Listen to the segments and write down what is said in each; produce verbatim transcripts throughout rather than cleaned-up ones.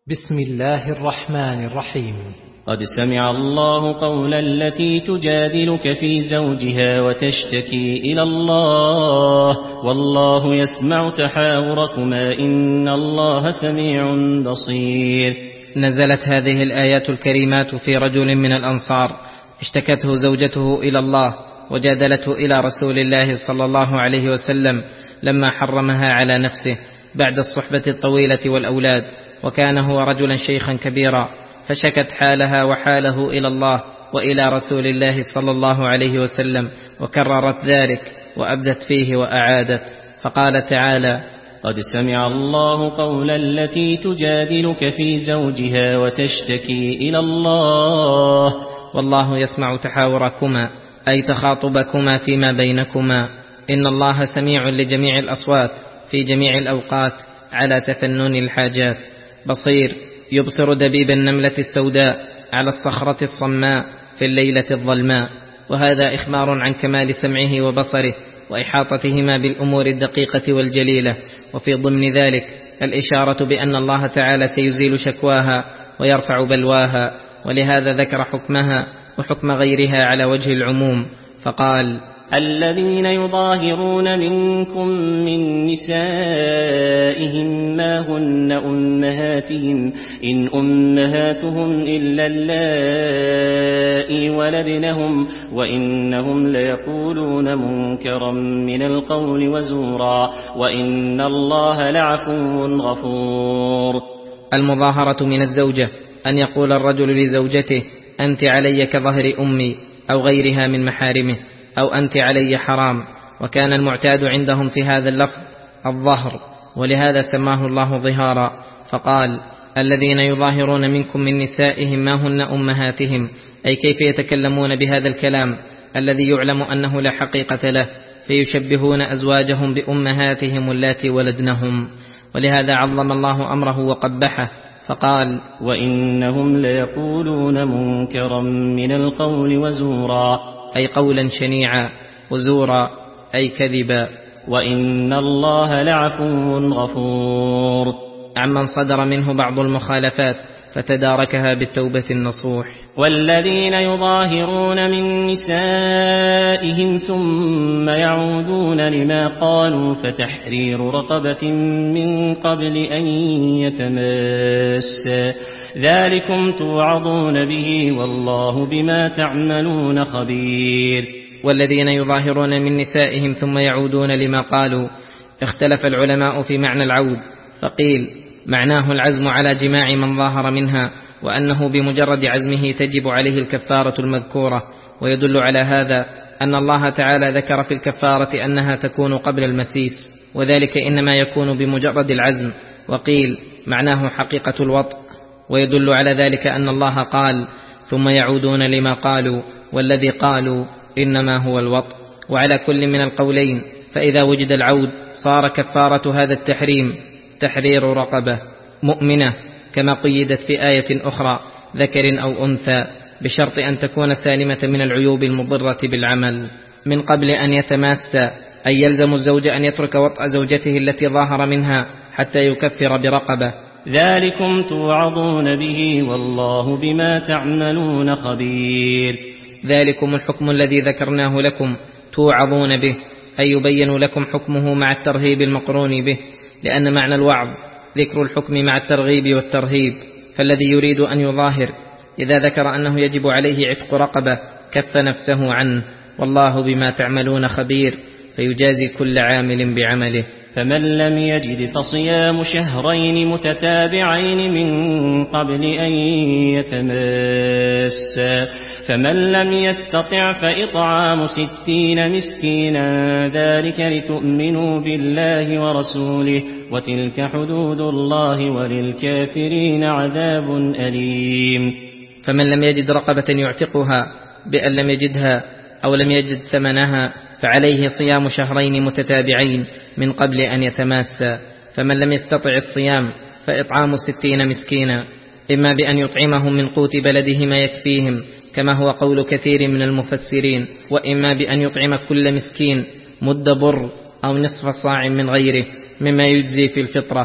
بسم الله الرحمن الرحيم. قد سمع الله قول التي تجادلك في زوجها وتشتكي إلى الله والله يسمع تحاوركما إن الله سميع بصير. نزلت هذه الآيات الكريمات في رجل من الأنصار اشتكته زوجته إلى الله وجادلته إلى رسول الله صلى الله عليه وسلم لما حرمها على نفسه بعد الصحبة الطويلة والأولاد، وكان هو رجلا شيخا كبيرا، فشكت حالها وحاله إلى الله وإلى رسول الله صلى الله عليه وسلم، وكررت ذلك وأبدت فيه وأعادت، فقال تعالى: قد سمع الله قول التي تجادلك في زوجها وتشتكي إلى الله والله يسمع تحاوركما أي تخاطبكما فيما بينكما، إن الله سميع لجميع الأصوات في جميع الأوقات على تفنن الحاجات، بصير يبصر دبيب النملة السوداء على الصخرة الصماء في الليلة الظلماء. وهذا إخبار عن كمال سمعه وبصره وإحاطتهما بالأمور الدقيقة والجليلة، وفي ضمن ذلك الإشارة بأن الله تعالى سيزيل شكواها ويرفع بلواها، ولهذا ذكر حكمها وحكم غيرها على وجه العموم فقال: الذين يظاهرون منكم من نسائهم ما هن أمهاتهم إن أمهاتهم إلا اللائي ولدنهم وإنهم ليقولون منكرا من القول وزورا وإن الله لعفو غفور. المظاهرة من الزوجة أن يقول الرجل لزوجته: أنت علي كظهر أمي أو غيرها من محارمه، أو أنت علي حرام، وكان المعتاد عندهم في هذا اللفظ الظهر، ولهذا سماه الله ظهارا فقال: الذين يظاهرون منكم من نسائهم ما هن أمهاتهم، أي كيف يتكلمون بهذا الكلام الذي يعلم أنه لا حقيقة له، فيشبهون أزواجهم بأمهاتهم اللاتي ولدنهم، ولهذا عظم الله أمره وقبحه فقال: وإنهم ليقولون منكرا من القول وزورا، أي قولا شنيعا، وزورا أي كذبا، وإن الله لعفو غفور. عمن صدر منه بعض المخالفات فتداركها بالتوبة النصوح. والذين يظاهرون من نسائهم ثم يعودون لما قالوا فتحرير رقبة من قبل أن يتماسا ذلكم توعظون به والله بما تعملون خبير. والذين يظاهرون من نسائهم ثم يعودون لما قالوا، اختلف العلماء في معنى العود، فقيل معناه العزم على جماع من ظاهر منها، وأنه بمجرد عزمه تجب عليه الكفارة المذكورة، ويدل على هذا أن الله تعالى ذكر في الكفارة أنها تكون قبل المسيس، وذلك إنما يكون بمجرد العزم. وقيل معناه حقيقة الوطء، ويدل على ذلك أن الله قال: ثم يعودون لما قالوا، والذي قالوا إنما هو الوطء. وعلى كل من القولين فإذا وجد العود صار كفارة هذا التحريم تحرير رقبة مؤمنة، كما قيدت في آية أخرى: ذكر أو أنثى، بشرط أن تكون سالمة من العيوب المضرة بالعمل. من قبل أن يتماسا، أي يلزم الزوج أن يترك وطأ زوجته التي ظاهر منها حتى يكفر برقبة. ذلكم توعظون به والله بما تعملون خبير. ذلكم الحكم الذي ذكرناه لكم توعظون به، أي يبين لكم حكمه مع الترهيب المقرون به، لأن معنى الوعظ ذكر الحكم مع الترغيب والترهيب، فالذي يريد أن يظاهر إذا ذكر أنه يجب عليه عتق رقبة كف نفسه عنه، والله بما تعملون خبير، فيجازي كل عامل بعمله. فمن لم يجد فصيام شهرين متتابعين من قبل أن يتماسا، فمن لم يستطع فإطعام ستين مسكينا، ذلك لتؤمنوا بالله ورسوله، وتلك حدود الله وللكافرين عذاب أليم. فمن لم يجد رقبة يعتقها بأن لم يجدها أو لم يجد ثمنها فعليه صيام شهرين متتابعين من قبل أن يتماسا، فمن لم يستطع الصيام فإطعام ستين مسكينا، إما بأن يطعمهم من قوت بلده ما يكفيهم كما هو قول كثير من المفسرين، وإما بأن يطعم كل مسكين مد بر أو نصف صاع من غيره مما يجزي في الفطرة،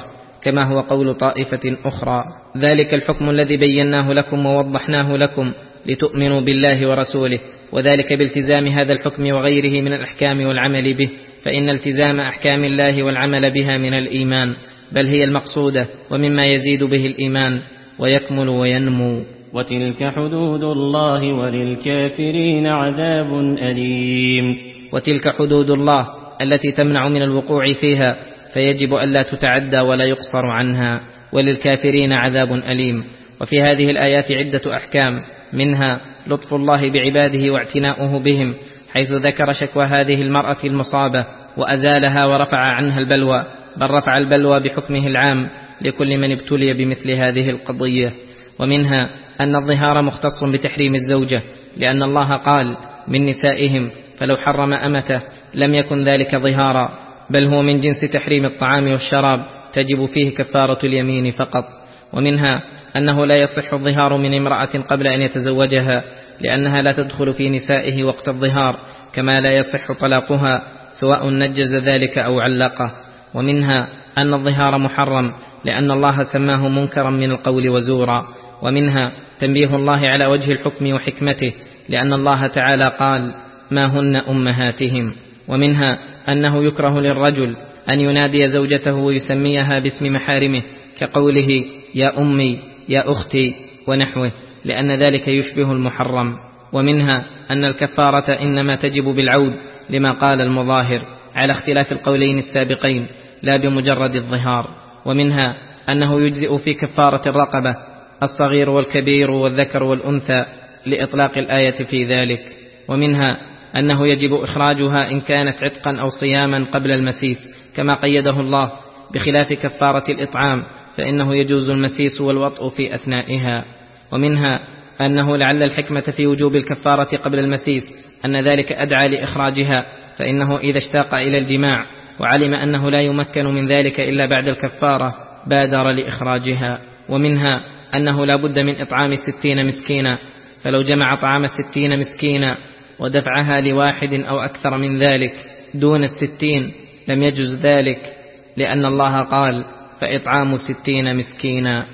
كما هو قول طائفة أخرى. ذلك الحكم الذي بيناه لكم ووضحناه لكم لتؤمنوا بالله ورسوله، وذلك بالتزام هذا الحكم وغيره من الأحكام والعمل به، فإن التزام أحكام الله والعمل بها من الإيمان، بل هي المقصودة ومما يزيد به الإيمان ويكمل وينمو. وتلك حدود الله وللكافرين عذاب أليم. وتلك حدود الله التي تمنع من الوقوع فيها، فيجب ألا تتعدى ولا يقصر عنها، وللكافرين عذاب أليم. وفي هذه الآيات عدة أحكام، منها لطف الله بعباده واعتناؤه بهم، حيث ذكر شكوى هذه المرأة المصابة وأزالها ورفع عنها البلوى، بل رفع البلوى بحكمه العام لكل من ابتلي بمثل هذه القضية. ومنها أن الظهار مختص بتحريم الزوجة، لأن الله قال من نسائهم فلو حرم أمته لم يكن ذلك ظهارا، بل هو من جنس تحريم الطعام والشراب، تجب فيه كفارة اليمين فقط. ومنها أنه لا يصح الظهار من امرأة قبل أن يتزوجها، لأنها لا تدخل في نسائه وقت الظهار، كما لا يصح طلاقها سواء نجز ذلك أو علقه. ومنها أن الظهار محرم، لأن الله سماه منكرا من القول وزورا. ومنها تنبيه الله على وجه الحكم وحكمته، لأن الله تعالى قال ما هن أمهاتهم. ومنها أنه يكره للرجل أن ينادي زوجته ويسميها باسم محارمه، كقوله يا أمي يا أختي ونحوه، لأن ذلك يشبه المحرم. ومنها أن الكفارة إنما تجب بالعود، لما قال المظاهر، على اختلاف القولين السابقين، لا بمجرد الظهار. ومنها أنه يجزئ في كفارة الرقبة الصغير والكبير والذكر والأنثى، لإطلاق الآية في ذلك. ومنها أنه يجب إخراجها إن كانت عتقا أو صياما قبل المسيس، كما قيده الله، بخلاف كفارة الإطعام، فإنه يجوز المسيس والوطء في أثنائها. ومنها أنه لعل الحكمة في وجوب الكفارة قبل المسيس أن ذلك أدعى لإخراجها، فإنه إذا اشتاق إلى الجماع وعلم أنه لا يمكن من ذلك إلا بعد الكفارة بادر لإخراجها. ومنها أنه لا بد من إطعام ستين مسكينا، فلو جمع طعام ستين مسكينا ودفعها لواحد أو أكثر من ذلك دون الستين لم يجز ذلك، لأن الله قال فإطعام ستين مسكينا.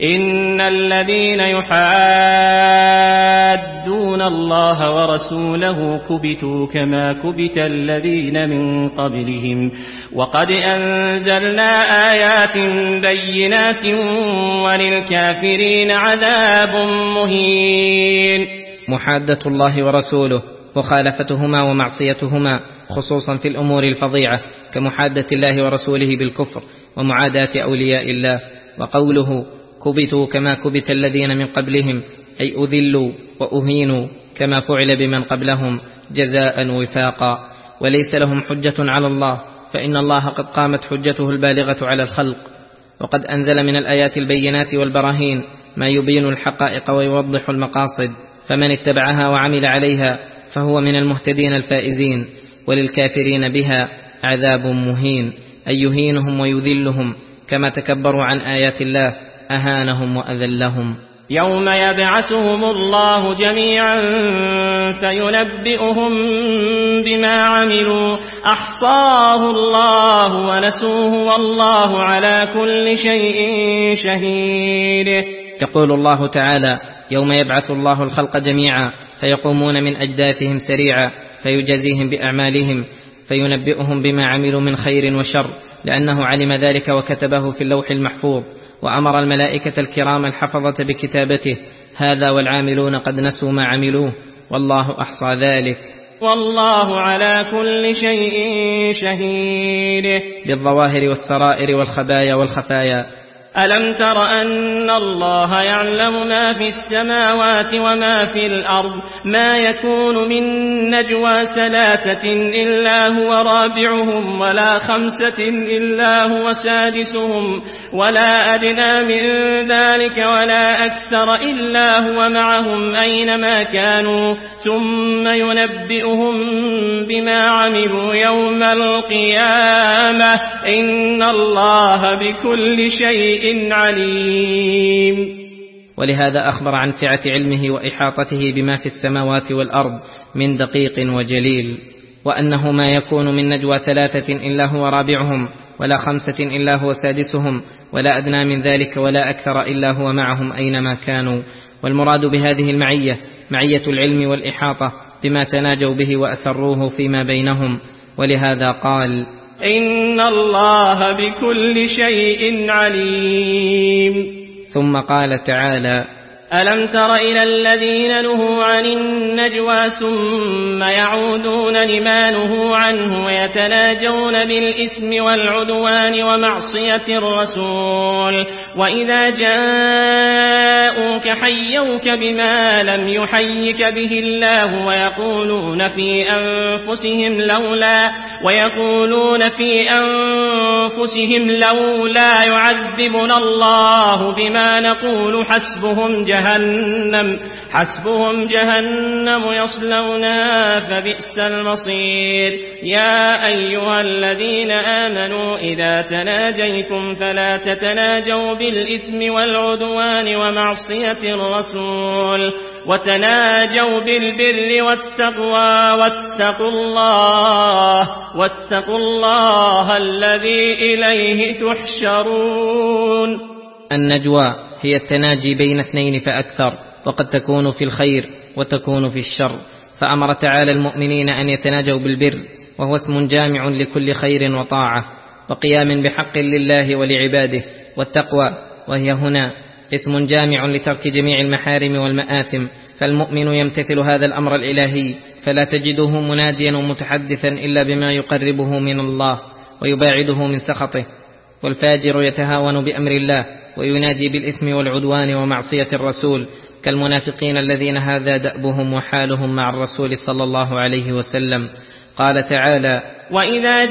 إن الذين يحادون الله ورسوله كبتوا كما كبت الذين من قبلهم، وقد أنزلنا آيات بينات وللكافرين عذاب مهين. محادة الله ورسوله مخالفتهما ومعصيتهما، خصوصا في الأمور الفظيعة كمحادة الله ورسوله بالكفر ومعاداة أولياء الله. وقوله كبتوا كما كبت الذين من قبلهم، أي أذلوا وأهينوا كما فعل بمن قبلهم جزاء وفاقا، وليس لهم حجة على الله، فإن الله قد قامت حجته البالغة على الخلق، وقد أنزل من الآيات البينات والبراهين ما يبين الحقائق ويوضح المقاصد، فمن اتبعها وعمل عليها فهو من المهتدين الفائزين. وللكافرين بها عذاب مهين، أي يهينهم ويذلهم، كما تكبروا عن آيات الله أهانهم وأذلهم. يوم يبعثهم الله جميعا فينبئهم بما عملوا، أحصاه الله ونسوه والله على كل شيء شهيد. يقول الله تعالى يوم يبعث الله الخلق جميعا فيقومون من أجداثهم سريعا فيجازيهم بأعمالهم، فينبئهم بما عملوا من خير وشر، لأنه علم ذلك وكتبه في اللوح المحفوظ، وأمر الملائكة الكرام الحفظة بكتابته، هذا والعاملون قد نسوا ما عملوه والله أحصى ذلك، والله على كل شيء شهيد. بالظواهر والسرائر والخبايا والخفايا. ألم تر أن الله يعلم ما في السماوات وما في الأرض، ما يكون من نجوى ثلاثة إلا هو رابعهم، ولا خمسة إلا هو سادسهم، ولا أدنى من ذلك ولا أكثر إلا هو معهم أينما كانوا، ثم ينبئهم بما عملوا يوم القيامة، إن الله بكل شيء عليم. ولهذا أخبر عن سعة علمه وإحاطته بما في السماوات والأرض من دقيق وجليل، وأنه ما يكون من نجوى ثلاثة إلا هو رابعهم، ولا خمسة إلا هو سادسهم ولا أدنى من ذلك ولا أكثر إلا هو معهم أينما كانوا. والمراد بهذه المعية معية العلم والإحاطة بما تناجوا به وأسروه فيما بينهم. ولهذا قال: إن الله بكل شيء عليم. ثم قال تعالى: ألم تر إلى الذين نهوا عن النجوى ثم يعودون لما نهوا عنه ويتناجون بالإثم والعدوان ومعصية الرسول وإذا جاءوك حيوك بما لم يحيك به الله ويقولون في أنفسهم لولا ويقولون في أنفسهم لولا يعذبنا الله بما نقول حسبهم جهنم حسبهم جهنم يصلونها فبئس المصير. يا أيها الذين آمنوا إذا تناجيتم فلا تتناجوا بالإثم والعدوان ومعصية الرسول وتناجوا بالبر والتقوى واتقوا الله واتقوا الله الذي إليه تحشرون. النجوى هي التناجي بين اثنين فأكثر، وقد تكون في الخير وتكون في الشر، فأمر تعالى المؤمنين أن يتناجوا بالبر وهو اسم جامع لكل خير وطاعة وقيام بحق لله ولعباده، والتقوى وهي هنا اسم جامع لترك جميع المحارم والمآثم، فالمؤمن يمتثل هذا الأمر الإلهي فلا تجده مناجيا ومتحدثا إلا بما يقربه من الله ويباعده من سخطه، والفاجر يتهاون بأمر الله ويناجي بالإثم والعدوان ومعصية الرسول كالمنافقين الذين هذا دأبهم وحالهم مع الرسول صلى الله عليه وسلم. قال تعالى: وإذا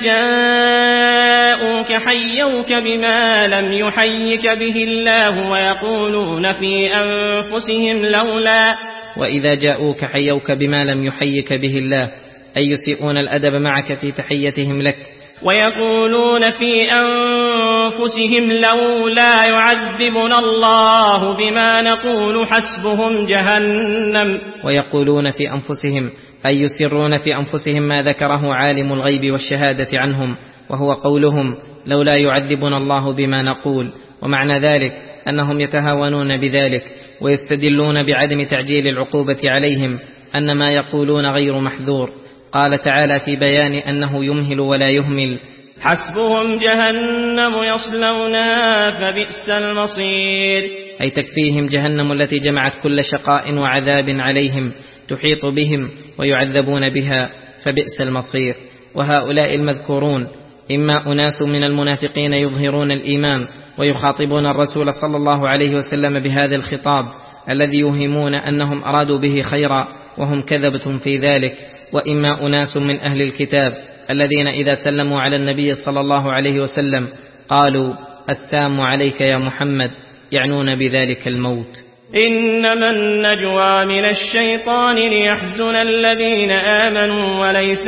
جاءوك حيوك بما لم يحيك به الله ويقولون في أنفسهم لولا وإذا جاءوك حيوك بما لم يحيك به الله، أي يسيئون الأدب معك في تحيتهم لك، ويقولون في أنفسهم لولا يعذبنا الله بما نقول حسبهم جهنم ويقولون في أنفسهم أي يسرون في أنفسهم ما ذكره عالم الغيب والشهادة عنهم، وهو قولهم لولا يعذبنا الله بما نقول، ومعنى ذلك أنهم يتهاونون بذلك ويستدلون بعدم تعجيل العقوبة عليهم أن ما يقولون غير محذور. قال تعالى في بيان أنه يمهل ولا يهمل: حسبهم جهنم يصلونها فبئس المصير، أي تكفيهم جهنم التي جمعت كل شقاء وعذاب عليهم تحيط بهم ويعذبون بها، فبئس المصير. وهؤلاء المذكورون إما أناس من المنافقين يظهرون الإيمان ويخاطبون الرسول صلى الله عليه وسلم بهذا الخطاب الذي يوهمون أنهم أرادوا به خيرا وهم كذبة في ذلك، وإما أناس من أهل الكتاب الذين إذا سلموا على النبي صلى الله عليه وسلم قالوا: السلام عليك يا محمد، يعنون بذلك الموت. إنما النجوى من الشيطان ليحزن الذين آمنوا وليس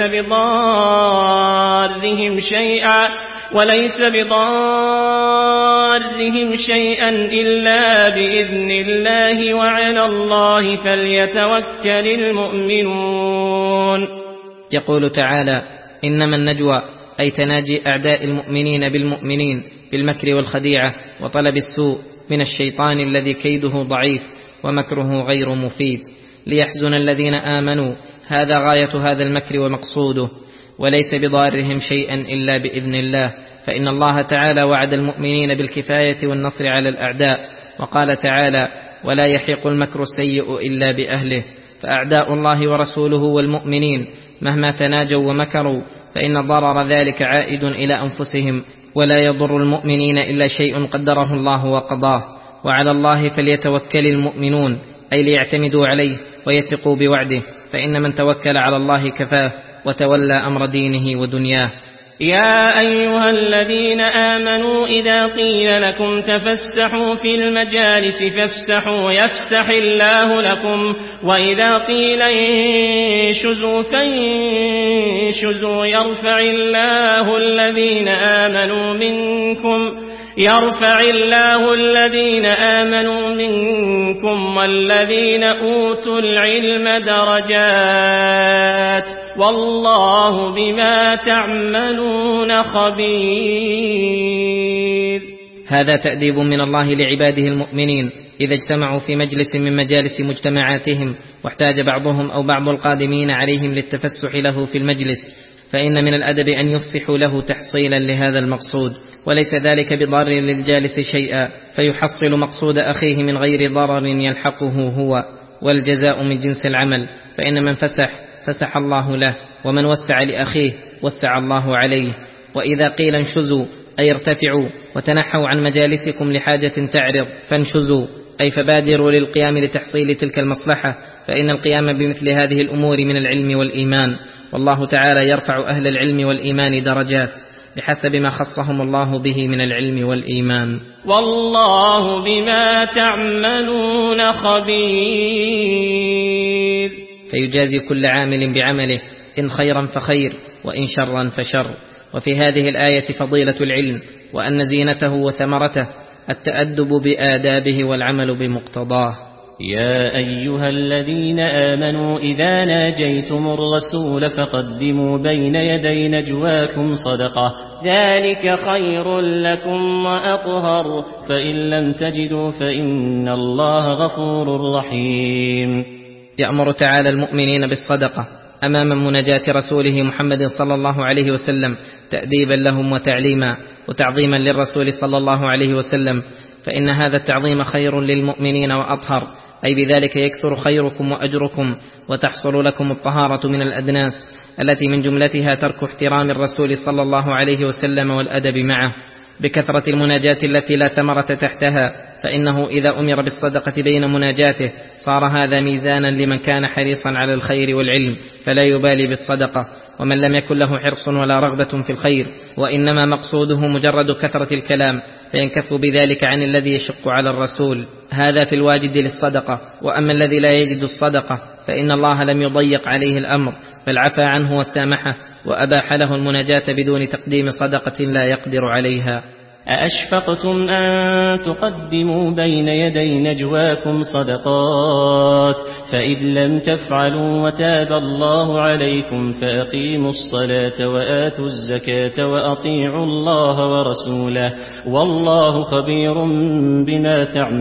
بضارهم شيئا وليس بضارهم شيئا إلا بإذن الله وعلى الله فليتوكل المؤمنون. يقول تعالى: إنما النجوى أي تناجي أعداء المؤمنين بالمؤمنين بالمكر والخديعة وطلب السوء من الشيطان الذي كيده ضعيف ومكره غير مفيد، ليحزن الذين آمنوا، هذا غاية هذا المكر ومقصوده، وليس بضارهم شيئا إلا بإذن الله، فإن الله تعالى وعد المؤمنين بالكفاية والنصر على الأعداء، وقال تعالى: ولا يحيق المكر السيء إلا بأهله. فأعداء الله ورسوله والمؤمنين مهما تناجوا ومكروا فإن ضرر ذلك عائد إلى أنفسهم، ولا يضر المؤمنين إلا شيء قدره الله وقضاه. وعلى الله فليتوكل المؤمنون، أي ليعتمدوا عليه ويثقوا بوعده، فإن من توكل على الله كفاه وتولى أمر دينه ودنياه. يا أيها الذين آمنوا إذا قيل لكم تفسحوا في المجالس فافسحوا يفسح الله لكم، وإذا قيل انشزوا فانشزوا يرفع الله الذين آمنوا منكم يرفع الله الذين آمنوا منكم والذين أوتوا العلم درجات، والله بما تعملون خبير. هذا تأديب من الله لعباده المؤمنين إذا اجتمعوا في مجلس من مجالس مجتمعاتهم واحتاج بعضهم أو بعض القادمين عليهم للتفسح له في المجلس، فإن من الأدب أن يفسحوا له تحصيلا لهذا المقصود، وليس ذلك بضار للجالس شيئا، فيحصل مقصود أخيه من غير ضرر يلحقه هو، والجزاء من جنس العمل، فإن من فسح فسح الله له، ومن وسع لأخيه وسع الله عليه. وإذا قيل انشزوا أي ارتفعوا وتنحوا عن مجالسكم لحاجة تعرض فانشزوا، أي فبادروا للقيام لتحصيل تلك المصلحة، فإن القيام بمثل هذه الأمور من العلم والإيمان، والله تعالى يرفع أهل العلم والإيمان درجات بحسب ما خصهم الله به من العلم والإيمان. والله بما تعملون خبير. فيجازي كل عامل بعمله، إن خيرا فخير وإن شرا فشر. وفي هذه الآية فضيلة العلم، وأن زينته وثمرته التأدب بآدابه والعمل بمقتضاه. يا أيها الذين آمنوا إذا ناجيتم الرسول فقدموا بين يدي نجواكم صدقة، ذلك خير لكم وأطهر، فإن لم تجدوا فإن الله غفور رحيم. يأمر تعالى المؤمنين بالصدقة أمام مناجاة رسوله محمد صلى الله عليه وسلم، تأديبا لهم وتعليما وتعظيما للرسول صلى الله عليه وسلم، فإن هذا التعظيم خير للمؤمنين وأطهر، أي بذلك يكثر خيركم وأجركم، وتحصل لكم الطهارة من الأدناس التي من جملتها ترك احترام الرسول صلى الله عليه وسلم والأدب معه بكثرة المناجاة التي لا ثمرة تحتها، فإنه إذا أمر بالصدقة بين مناجاته صار هذا ميزانا لمن كان حريصا على الخير والعلم فلا يبالي بالصدقة، ومن لم يكن له حرص ولا رغبة في الخير وإنما مقصوده مجرد كثرة الكلام فينكف بذلك عن الذي يشق على الرسول، هذا في الواجد للصدقة. وأما الذي لا يجد الصدقة فإن الله لم يضيق عليه الأمر، بل عفى عنه وسامحه وأباح له المناجاة بدون تقديم صدقة لا يقدر عليها. أأشفقتم أن تقدموا بين يدي نجواكم صدقات، فإذ لم تفعلوا وتاب الله عليكم فأقيموا الصلاة وآتوا الزكاة وأطيعوا الله ورسوله، والله خبير بما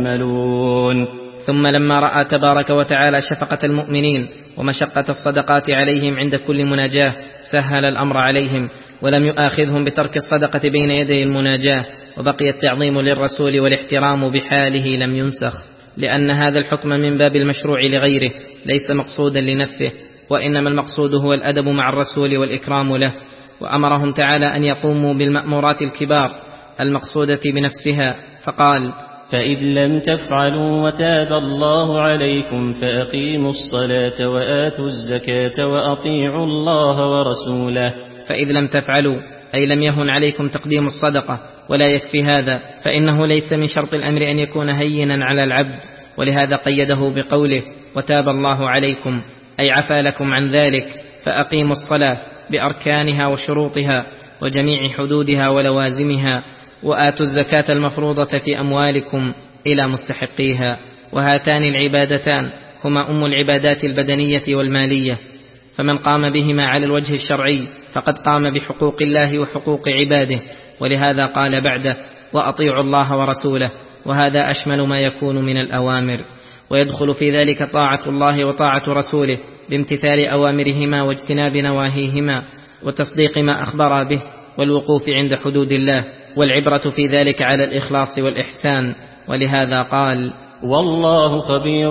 تعملون. ثم لما رأى تبارك وتعالى شفقة المؤمنين ومشقة الصدقات عليهم عند كل مناجاة سهل الأمر عليهم، ولم يؤاخذهم بترك الصدقة بين يدي المناجاة، وبقي التعظيم للرسول والاحترام بحاله لم ينسخ، لأن هذا الحكم من باب المشروع لغيره ليس مقصودا لنفسه، وإنما المقصود هو الأدب مع الرسول والإكرام له. وأمرهم تعالى أن يقوموا بالمأمورات الكبار المقصودة بنفسها، فقال: فإذ لم تفعلوا وتاب الله عليكم فأقيموا الصلاة وآتوا الزكاة وأطيعوا الله ورسوله. فإذ لم تفعلوا أي لم يهن عليكم تقديم الصدقة، ولا يكفي هذا، فإنه ليس من شرط الأمر أن يكون هينا على العبد، ولهذا قيده بقوله وتاب الله عليكم، أي عفى لكم عن ذلك، فأقيموا الصلاة بأركانها وشروطها وجميع حدودها ولوازمها، وآتوا الزكاة المفروضة في أموالكم إلى مستحقيها. وهاتان العبادتان هما أم العبادات البدنية والمالية، فمن قام بهما على الوجه الشرعي فقد قام بحقوق الله وحقوق عباده، ولهذا قال بعده: وأطيعوا الله ورسوله، وهذا أشمل ما يكون من الأوامر، ويدخل في ذلك طاعة الله وطاعة رسوله بامتثال أوامرهما واجتناب نواهيهما وتصديق ما أخبر به والوقوف عند حدود الله، والعبرة في ذلك على الإخلاص والإحسان، ولهذا قال: والله خبير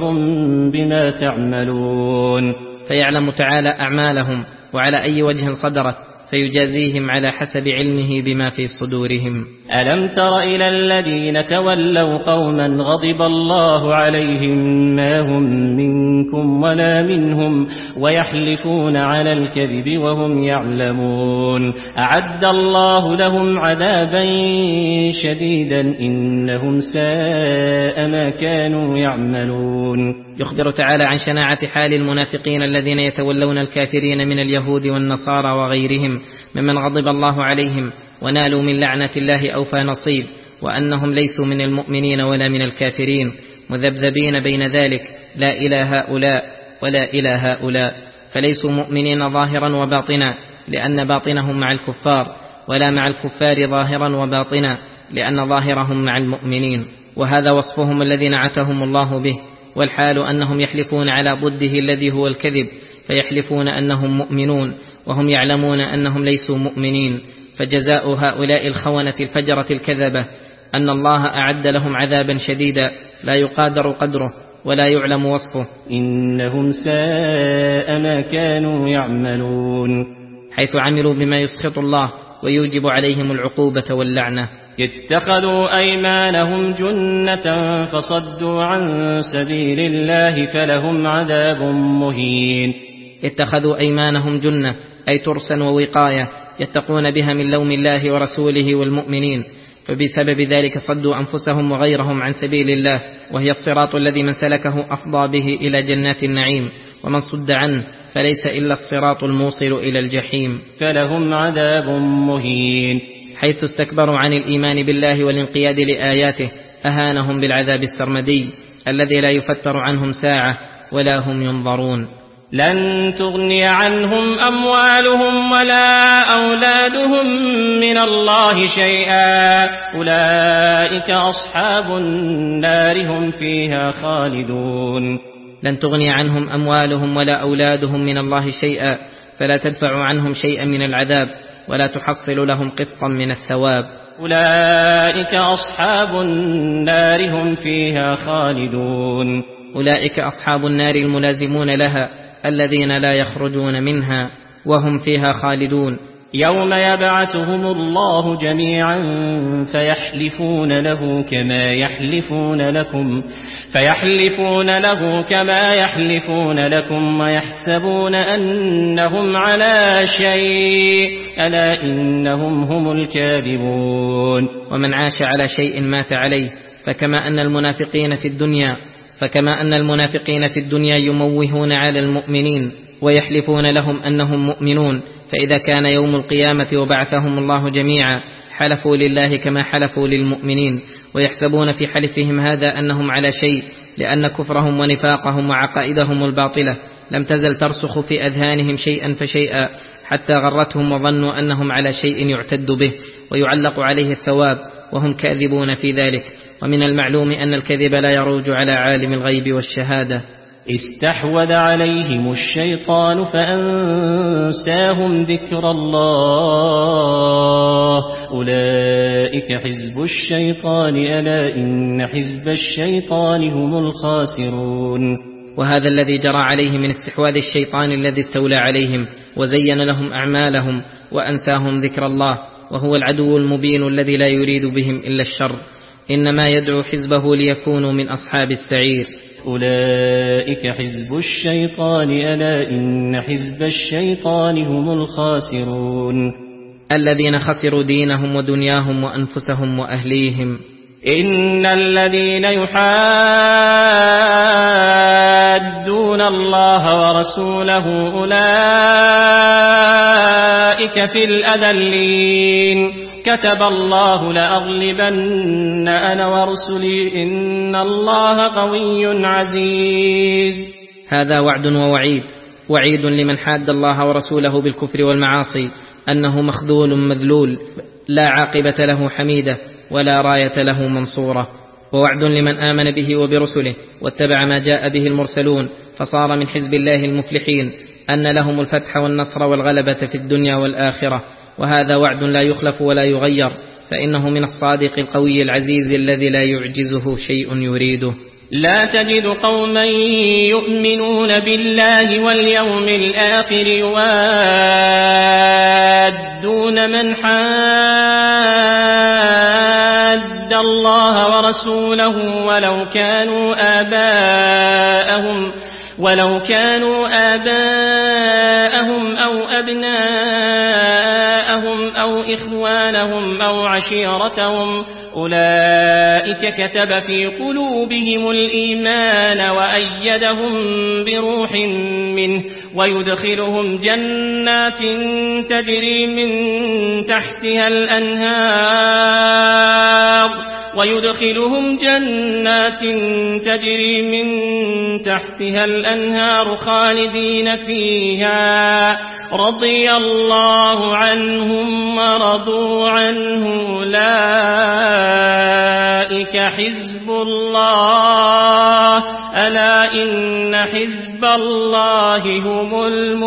بما تعملون. فيعلم تعالى أعمالهم وعلى أي وجه صدرت، فيجازيهم على حسب علمه بما في صدورهم. ألم تر إلى الذين تولوا قوما غضب الله عليهم ما هم منكم ولا منهم ويحلفون على الكذب وهم يعلمون، أعد الله لهم عذابا شديدا إنهم ساء ما كانوا يعملون. يخبر تعالى عن شناعة حال المنافقين الذين يتولون الكافرين من اليهود والنصارى وغيرهم ممن غضب الله عليهم ونالوا من لعنة الله أوفى نصيب، وأنهم ليسوا من المؤمنين ولا من الكافرين، مذبذبين بين ذلك لا إلى هؤلاء ولا إلى هؤلاء، فليسوا مؤمنين ظاهرا وباطنا، لأن باطنهم مع الكفار، ولا مع الكفار ظاهرا وباطنا، لأن ظاهرهم مع المؤمنين. وهذا وصفهم الذي نعتهم الله به، والحال أنهم يحلفون على ضده الذي هو الكذب، فيحلفون أنهم مؤمنون وهم يعلمون أنهم ليسوا مؤمنين. فجزاء هؤلاء الخونة الفجرة الكذبة أن الله أعد لهم عذابا شديدا لا يقادر قدره ولا يعلم وصفه، إنهم ساء ما كانوا يعملون، حيث عملوا بما يسخط الله ويوجب عليهم العقوبة واللعنة. اتخذوا أيمانهم جنة فصدوا عن سبيل الله فلهم عذاب مهين. اتخذوا أيمانهم جنة أي ترسا ووقاية يتقون بها من لوم الله ورسوله والمؤمنين، فبسبب ذلك صدوا أنفسهم وغيرهم عن سبيل الله، وهي الصراط الذي من سلكه أفضى به إلى جنات النعيم، ومن صد عنه فليس إلا الصراط الموصل إلى الجحيم، فلهم عذاب مهين. حيث استكبروا عن الإيمان بالله والانقياد لآياته أهانهم بالعذاب السرمدي الذي لا يفتر عنهم ساعة ولا هم ينظرون. لن تغني عنهم أموالهم ولا أولادهم من الله شيئا، أولئك أصحاب النار هم فيها خالدون. لن تغني عنهم أموالهم ولا أولادهم من الله شيئا، فلا تدفع عنهم شيئا من العذاب ولا تحصل لهم قسطا من الثواب. أولئك أصحاب النار هم فيها خالدون. أولئك أصحاب النار الملازمون لها الذين لا يخرجون منها وهم فيها خالدون. يوم يبعثهم الله جميعا فيحلفون له كما يحلفون لكم فيحلفون له كما يحلفون لكم ويحسبون أنهم على شيء، ألا إنهم هم الكاذبون. ومن عاش على شيء مات عليه، فكما أن المنافقين في الدنيا فكما أن المنافقين في الدنيا يموهون على المؤمنين ويحلفون لهم أنهم مؤمنون، فإذا كان يوم القيامة وبعثهم الله جميعا حلفوا لله كما حلفوا للمؤمنين، ويحسبون في حلفهم هذا أنهم على شيء، لأن كفرهم ونفاقهم وعقائدهم الباطلة لم تزل ترسخ في أذهانهم شيئا فشيئا، حتى غرتهم وظنوا أنهم على شيء يعتد به ويعلق عليه الثواب، وهم كاذبون في ذلك. ومن المعلوم أن الكذب لا يروج على عالم الغيب والشهادة. استحوذ عليهم الشيطان فأنساهم ذكر الله، أولئك حزب الشيطان، ألا إن حزب الشيطان هم الخاسرون. وهذا الذي جرى عليه من استحواذ الشيطان الذي استولى عليهم وزين لهم أعمالهم وأنساهم ذكر الله، وهو العدو المبين الذي لا يريد بهم إلا الشر، إنما يدعو حزبه ليكونوا من أصحاب السعير. أولئك حزب الشيطان، ألا إن حزب الشيطان هم الخاسرون. الذين خسروا دينهم ودنياهم وأنفسهم وأهليهم. إن الذين يحادون الله ورسوله أولئك في الأذلين، كتب الله لأغلبن أنا ورسلي إن الله قوي عزيز. هذا وعد ووعيد، وعيد لمن حاد الله ورسوله بالكفر والمعاصي أنه مخذول مذلول لا عاقبة له حميدة ولا راية له منصورة، ووعد لمن آمن به وبرسله واتبع ما جاء به المرسلون فصار من حزب الله المفلحين أن لهم الفتح والنصر والغلبة في الدنيا والآخرة. وهذا وعد لا يخلف ولا يغير، فإنه من الصادق القوي العزيز الذي لا يعجزه شيء يريده. لا تجد قوما يؤمنون بالله واليوم الآخر يوادون من حاد الله ورسوله ولو كانوا آباءهم ولو كانوا آباءهم أو أبناءهم أو إخوانهم أو عشيرتهم، أولئك كتب في قلوبهم الإيمان وأيدهم بروح منه ويدخلهم جنات تجري من تحتها الأنهار ويدخلهم جنات تجري من تحتها الأنهار خالدين فيها رضي الله عنهم ورضوا عنه أولئك حزب الله ألا إن حزب الله هم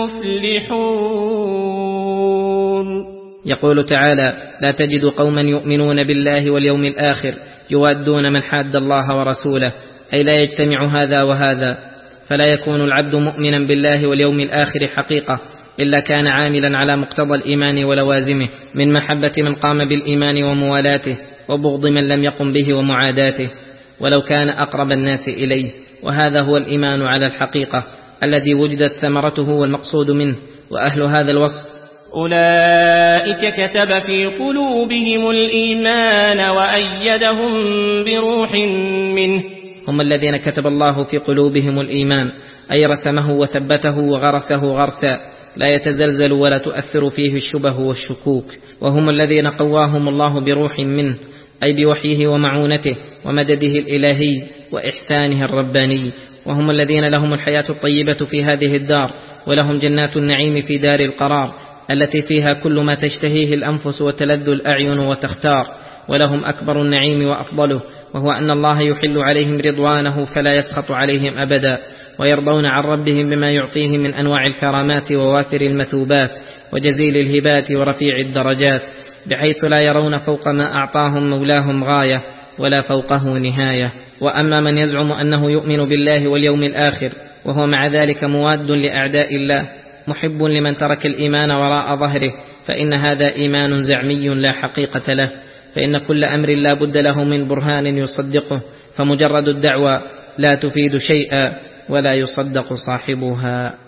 المفلحون. يقول تعالى: لا تجد قوما يؤمنون بالله واليوم الآخر يوادون من حاد الله ورسوله، أي لا يجتمع هذا وهذا، فلا يكون العبد مؤمنا بالله واليوم الآخر حقيقة إلا كان عاملا على مقتضى الإيمان ولوازمه من محبة من قام بالإيمان وموالاته، وبغض من لم يقم به ومعاداته ولو كان أقرب الناس إليه. وهذا هو الإيمان على الحقيقة الذي وجدت ثمرته والمقصود منه. وأهل هذا الوصف أولئك كتب في قلوبهم الإيمان وأيدهم بروح منه، هم الذين كتب الله في قلوبهم الإيمان، أي رسمه وثبته وغرسه غرسا لا يتزلزل ولا تؤثر فيه الشبه والشكوك. وهم الذين قواهم الله بروح منه، أي بوحيه ومعونته ومدده الإلهي وإحسانه الرباني. وهم الذين لهم الحياة الطيبة في هذه الدار، ولهم جنات النعيم في دار القرار التي فيها كل ما تشتهيه الأنفس وتلذ الأعين وتختار. ولهم أكبر النعيم وأفضله، وهو أن الله يحل عليهم رضوانه فلا يسخط عليهم أبدا، ويرضون عن ربهم بما يعطيه من أنواع الكرامات ووافر المثوبات وجزيل الهبات ورفيع الدرجات، بحيث لا يرون فوق ما أعطاهم مولاهم غاية ولا فوقه نهاية. وأما من يزعم أنه يؤمن بالله واليوم الآخر وهو مع ذلك مواد لأعداء الله محب لمن ترك الإيمان وراء ظهره، فإن هذا إيمان زعمي لا حقيقة له، فإن كل أمر لا بد له من برهان يصدقه، فمجرد الدعوى لا تفيد شيئا ولا يصدق صاحبها.